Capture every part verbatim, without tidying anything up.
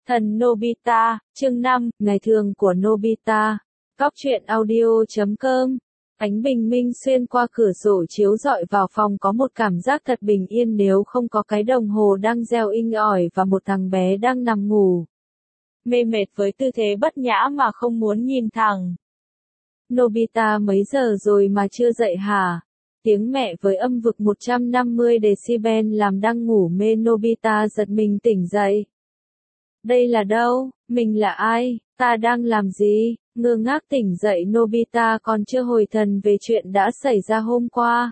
Thần Nobita, chương năm, Ngày thường của Nobita. Góc truyện audio chấm com. Ánh bình minh xuyên qua cửa sổ chiếu rọi vào phòng, có một cảm giác thật bình yên nếu không có cái đồng hồ đang reo inh ỏi và một thằng bé đang nằm ngủ. Mê mệt với tư thế bất nhã mà không muốn nhìn thẳng. Nobita mấy giờ rồi mà chưa dậy hả? Tiếng mẹ với âm vực một trăm năm mươi decibel làm đang ngủ mê Nobita giật mình tỉnh dậy. Đây là đâu? Mình là ai? Ta đang làm gì? Ngơ ngác tỉnh dậy, Nobita còn chưa hồi thần về chuyện đã xảy ra hôm qua.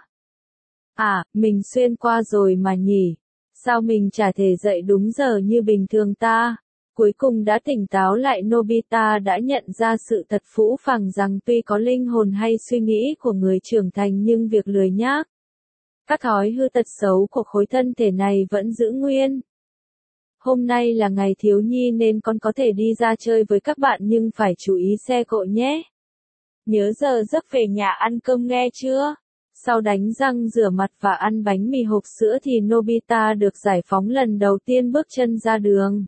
À, mình xuyên qua rồi mà nhỉ? Sao mình chả thể dậy đúng giờ như bình thường ta? Cuối cùng đã tỉnh táo lại, Nobita đã nhận ra sự thật phũ phàng rằng tuy có linh hồn hay suy nghĩ của người trưởng thành nhưng việc lười nhác, các thói hư tật xấu của khối thân thể này vẫn giữ nguyên. Hôm nay là ngày thiếu nhi nên con có thể đi ra chơi với các bạn nhưng phải chú ý xe cộ nhé. Nhớ giờ giấc về nhà ăn cơm nghe chưa? Sau đánh răng rửa mặt và ăn bánh mì hộp sữa thì Nobita được giải phóng lần đầu tiên bước chân ra đường.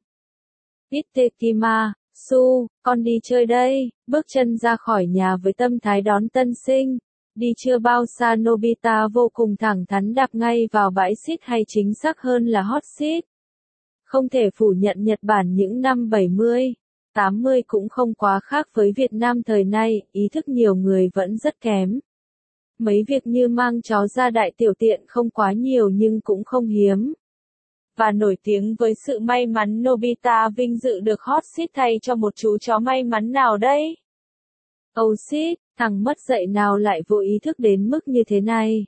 Itekima, Su, con đi chơi đây, bước chân ra khỏi nhà với tâm thái đón tân sinh. Đi chưa bao xa Nobita vô cùng thẳng thắn đạp ngay vào bãi xiết, hay chính xác hơn là hot seat. Không thể phủ nhận Nhật Bản những năm bảy mươi, tám mươi cũng không quá khác với Việt Nam thời nay, ý thức nhiều người vẫn rất kém. Mấy việc như mang chó ra đại tiểu tiện không quá nhiều nhưng cũng không hiếm. Và nổi tiếng với sự may mắn, Nobita vinh dự được hot seat thay cho một chú chó may mắn nào đấy. Oh shit, thằng mất dạy nào lại vô ý thức đến mức như thế này.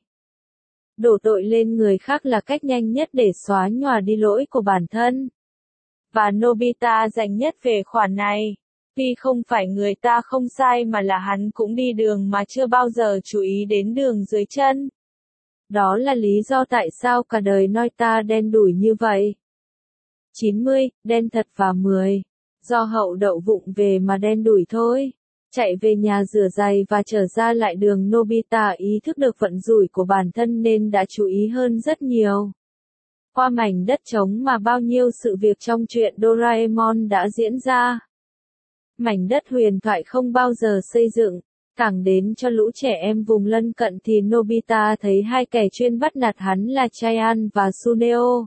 Đổ tội lên người khác là cách nhanh nhất để xóa nhòa đi lỗi của bản thân. Và Nobita rành nhất về khoản này. Tuy không phải người ta không sai mà là hắn cũng đi đường mà chưa bao giờ chú ý đến đường dưới chân. Đó là lý do tại sao cả đời Noita đen đủi như vậy. chín mươi, đen thật, và mười. Do hậu đậu vụng về mà đen đủi thôi. Chạy về nhà rửa giày và trở ra lại đường, Nobita ý thức được vận rủi của bản thân nên đã chú ý hơn rất nhiều. Qua mảnh đất trống mà bao nhiêu sự việc trong truyện Doraemon đã diễn ra. Mảnh đất huyền thoại không bao giờ xây dựng, càng đến cho lũ trẻ em vùng lân cận thì Nobita thấy hai kẻ chuyên bắt nạt hắn là Chaiyan và Suneo.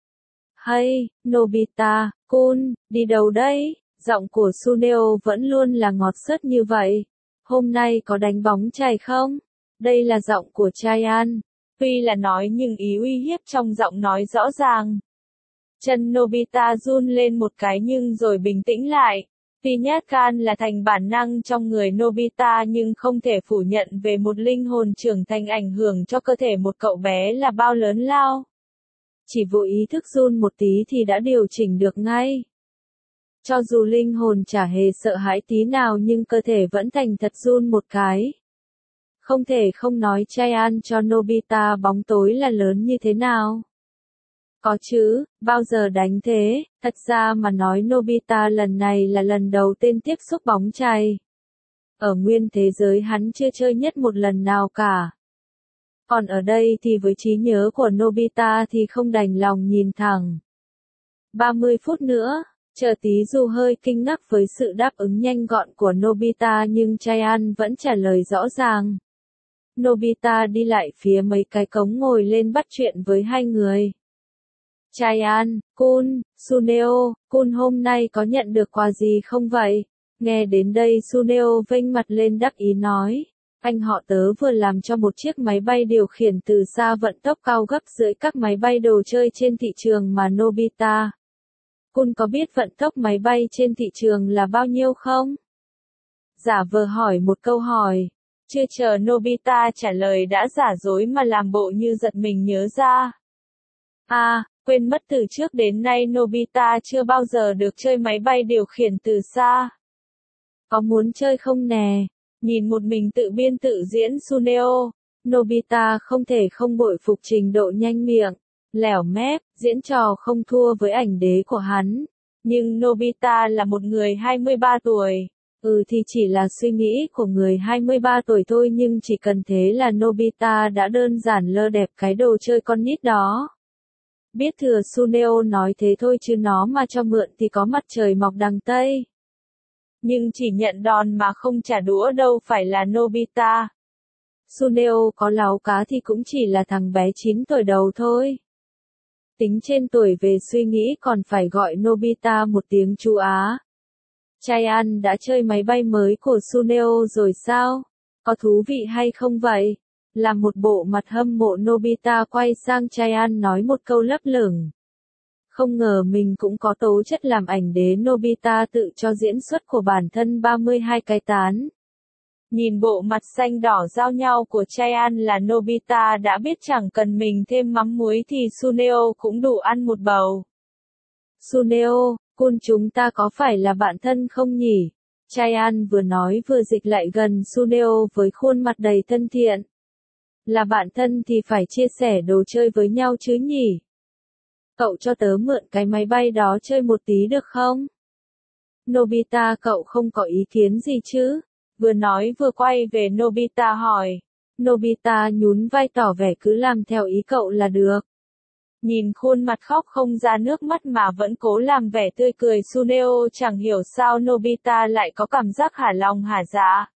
Hay, Nobita, Kun, đi đâu đấy? Giọng của Suneo vẫn luôn là ngọt xớt như vậy. Hôm nay có đánh bóng chày không? Đây là giọng của Chaiyan. Tuy là nói nhưng ý uy hiếp trong giọng nói rõ ràng. Chân Nobita run lên một cái nhưng rồi bình tĩnh lại. Tuy nhát gan là thành bản năng trong người Nobita nhưng không thể phủ nhận về một linh hồn trưởng thành ảnh hưởng cho cơ thể một cậu bé là bao lớn lao. Chỉ vô ý thức run một tí thì đã điều chỉnh được ngay. Cho dù linh hồn chả hề sợ hãi tí nào nhưng cơ thể vẫn thành thật run một cái. Không thể không nói Chaiyan cho Nobita bóng tối là lớn như thế nào. Có chứ, bao giờ đánh thế, thật ra mà nói Nobita lần này là lần đầu tiên tiếp xúc bóng chày. Ở nguyên thế giới hắn chưa chơi nhất một lần nào cả. Còn ở đây thì với trí nhớ của Nobita thì không đành lòng nhìn thẳng. ba mươi phút nữa, chờ tí dù hơi kinh ngạc với sự đáp ứng nhanh gọn của Nobita nhưng Chaiyan vẫn trả lời rõ ràng. Nobita đi lại phía mấy cái cống ngồi lên bắt chuyện với hai người. Chaiyan, Kun, Suneo, Kun hôm nay có nhận được quà gì không vậy? Nghe đến đây Suneo vênh mặt lên đắc ý nói. Anh họ tớ vừa làm cho một chiếc máy bay điều khiển từ xa vận tốc cao gấp rưỡi các máy bay đồ chơi trên thị trường mà Nobita. Kun có biết vận tốc máy bay trên thị trường là bao nhiêu không? Giả vờ hỏi một câu hỏi. Chưa chờ Nobita trả lời đã giả dối mà làm bộ như giật mình nhớ ra. À, quên mất từ trước đến nay Nobita chưa bao giờ được chơi máy bay điều khiển từ xa. Có muốn chơi không nè? Nhìn một mình tự biên tự diễn Suneo, Nobita không thể không bội phục trình độ nhanh miệng, lẻo mép, diễn trò không thua với ảnh đế của hắn. Nhưng Nobita là một người hai mươi ba tuổi. Ừ thì chỉ là suy nghĩ của người hai mươi ba tuổi thôi nhưng chỉ cần thế là Nobita đã đơn giản lơ đẹp cái đồ chơi con nít đó. Biết thừa Suneo nói thế thôi chứ nó mà cho mượn thì có mặt trời mọc đằng Tây. Nhưng chỉ nhận đòn mà không trả đũa đâu phải là Nobita. Suneo có láo cá thì cũng chỉ là thằng bé chín tuổi đầu thôi. Tính trên tuổi về suy nghĩ còn phải gọi Nobita một tiếng chú Á. Chaiyan đã chơi máy bay mới của Suneo rồi sao? Có thú vị hay không vậy? Làm một bộ mặt hâm mộ Nobita quay sang Chaiyan nói một câu lấp lửng. Không ngờ mình cũng có tố chất làm ảnh đế. Nobita tự cho diễn xuất của bản thân ba mươi hai cái tán. Nhìn bộ mặt xanh đỏ giao nhau của Chaiyan là Nobita đã biết chẳng cần mình thêm mắm muối thì Suneo cũng đủ ăn một bầu. Suneo, Kun chúng ta có phải là bạn thân không nhỉ? Chaiyan vừa nói vừa dịch lại gần Suneo với khuôn mặt đầy thân thiện. Là bạn thân thì phải chia sẻ đồ chơi với nhau chứ nhỉ? Cậu cho tớ mượn cái máy bay đó chơi một tí được không? Nobita, cậu không có ý kiến gì chứ? Vừa nói vừa quay về Nobita hỏi. Nobita nhún vai tỏ vẻ cứ làm theo ý cậu là được. Nhìn khuôn mặt khóc không ra nước mắt mà vẫn cố làm vẻ tươi cười Suneo chẳng hiểu sao Nobita lại có cảm giác hả lòng hả dạ.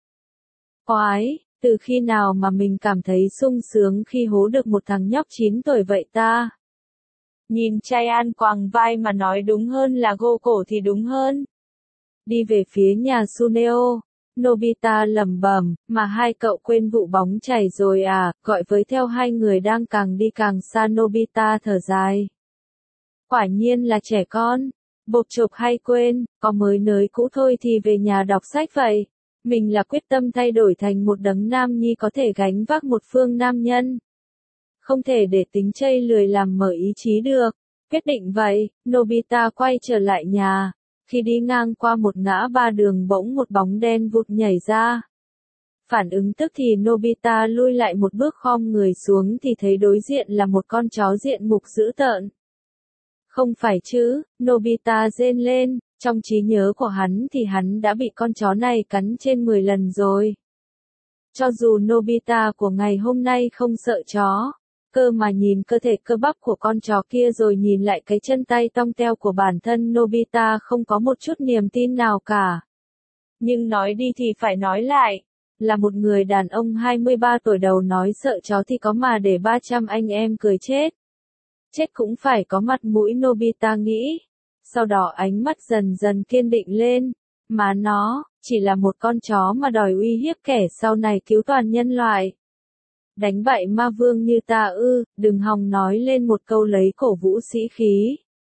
Oái, từ khi nào mà mình cảm thấy sung sướng khi hố được một thằng nhóc chín tuổi vậy ta? Nhìn Chaiyan quàng vai mà nói đúng hơn là gô cổ thì đúng hơn. Đi về phía nhà Suneo. Nobita lẩm bẩm, mà hai cậu quên vụ bóng chảy rồi à, gọi với theo hai người đang càng đi càng xa. Nobita thở dài. Quả nhiên là trẻ con, bộp chộp hay quên, có mới nới cũ thôi thì về nhà đọc sách vậy. Mình là quyết tâm thay đổi thành một đấng nam nhi có thể gánh vác một phương nam nhân. Không thể để tính chây lười làm mở ý chí được. Quyết định vậy, Nobita quay trở lại nhà. Khi đi ngang qua một ngã ba đường bỗng một bóng đen vụt nhảy ra. Phản ứng tức thì Nobita lui lại một bước khom người xuống thì thấy đối diện là một con chó diện mục dữ tợn. Không phải chứ, Nobita rên lên, trong trí nhớ của hắn thì hắn đã bị con chó này cắn trên mười lần rồi. Cho dù Nobita của ngày hôm nay không sợ chó, cơ mà nhìn cơ thể cơ bắp của con chó kia rồi nhìn lại cái chân tay tong teo của bản thân Nobita không có một chút niềm tin nào cả. Nhưng nói đi thì phải nói lại, là một người đàn ông hai mươi ba tuổi đầu nói sợ chó thì có mà để ba trăm anh em cười chết. Chết cũng phải có mặt mũi, Nobita nghĩ. Sau đó ánh mắt dần dần kiên định lên, mà nó, chỉ là một con chó mà đòi uy hiếp kẻ sau này cứu toàn nhân loại. Đánh bại ma vương như ta ư, đừng hòng nói lên một câu lấy cổ vũ sĩ khí.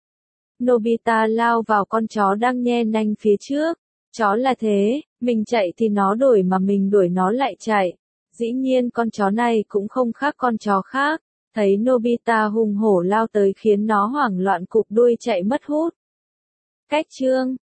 Nobita lao vào con chó đang nhe nanh phía trước. Chó là thế, mình chạy thì nó đuổi mà mình đuổi nó lại chạy. Dĩ nhiên con chó này cũng không khác con chó khác. Thấy Nobita hùng hổ lao tới khiến nó hoảng loạn cụp đuôi chạy mất hút. Cách chương